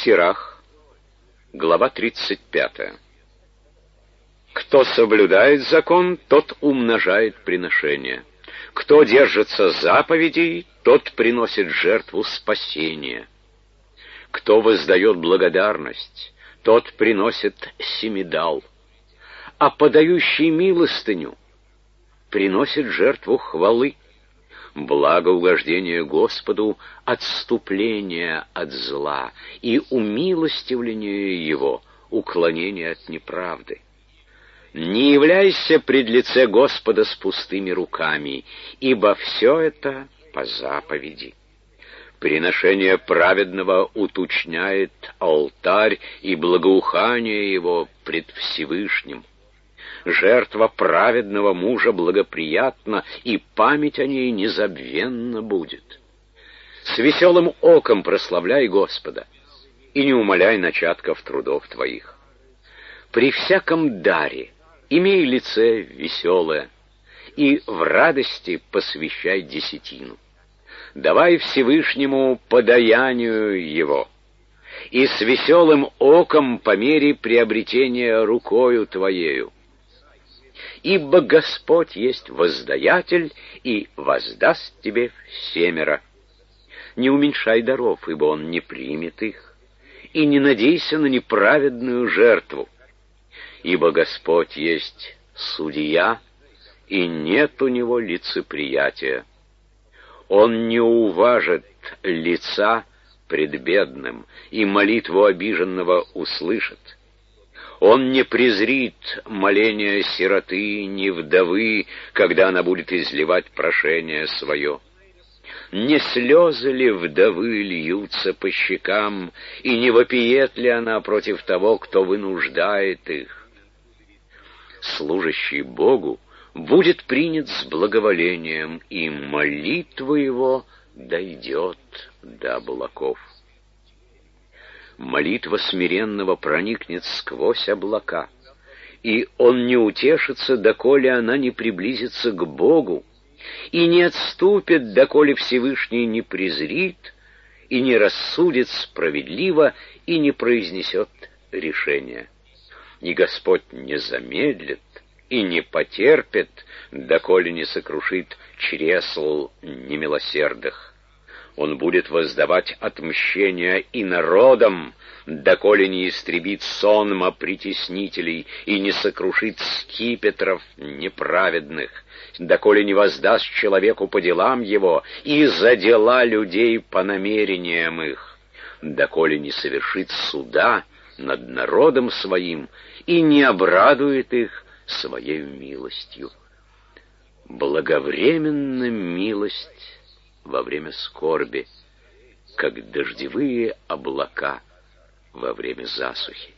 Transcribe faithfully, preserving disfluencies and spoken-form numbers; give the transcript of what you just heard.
Сирах, глава тридцать пятая. Кто соблюдает закон, тот умножает приношение. Кто держится заповедей, тот приносит жертву спасения. Кто воздает благодарность, тот приносит семидал. А подающий милостыню приносит жертву хвалы. Благоугождение Господу — отступление от зла, и умилостивление Его — уклонение от неправды. Не являйся пред лице Господа с пустыми руками, ибо все это по заповеди. Приношение праведного уточняет алтарь и благоухание его пред Всевышним. Жертва праведного мужа благоприятна, и память о ней незабвенна будет. С веселым оком прославляй Господа, и не умаляй начатков трудов твоих. При всяком даре имей лице веселое, и в радости посвящай десятину. Давай Всевышнему подаянию его, и с веселым оком по мере приобретения рукою твоею. Ибо Господь есть воздаятель, и воздаст тебе всемеро. Не уменьшай даров, ибо Он не примет их, и не надейся на неправедную жертву. Ибо Господь есть судья, и нет у Него лицеприятия. Он не уважит лица пред бедным, и молитву обиженного услышит. Он не презрит моления сироты, ни вдовы, когда она будет изливать прошение свое. Не слезы ли вдовы льются по щекам, и не вопиет ли она против того, кто вынуждает их? Служащий Богу будет принят с благоволением, и молитва его дойдет до облаков. Молитва смиренного проникнет сквозь облака, и он не утешится, доколе она не приблизится к Богу, и не отступит, доколе Всевышний не презрит, и не рассудит справедливо, и не произнесет решения. И Господь не замедлит и не потерпит, доколе не сокрушит чресл немилосердых. Он будет воздавать отмщение и народам, доколе не истребит сонма притеснителей и не сокрушит скипетров неправедных, доколе не воздаст человеку по делам его и за дела людей по намерениям их, доколе не совершит суда над народом своим и не обрадует их своей милостью. Благовременна милость во время скорби, как дождевые облака во время засухи.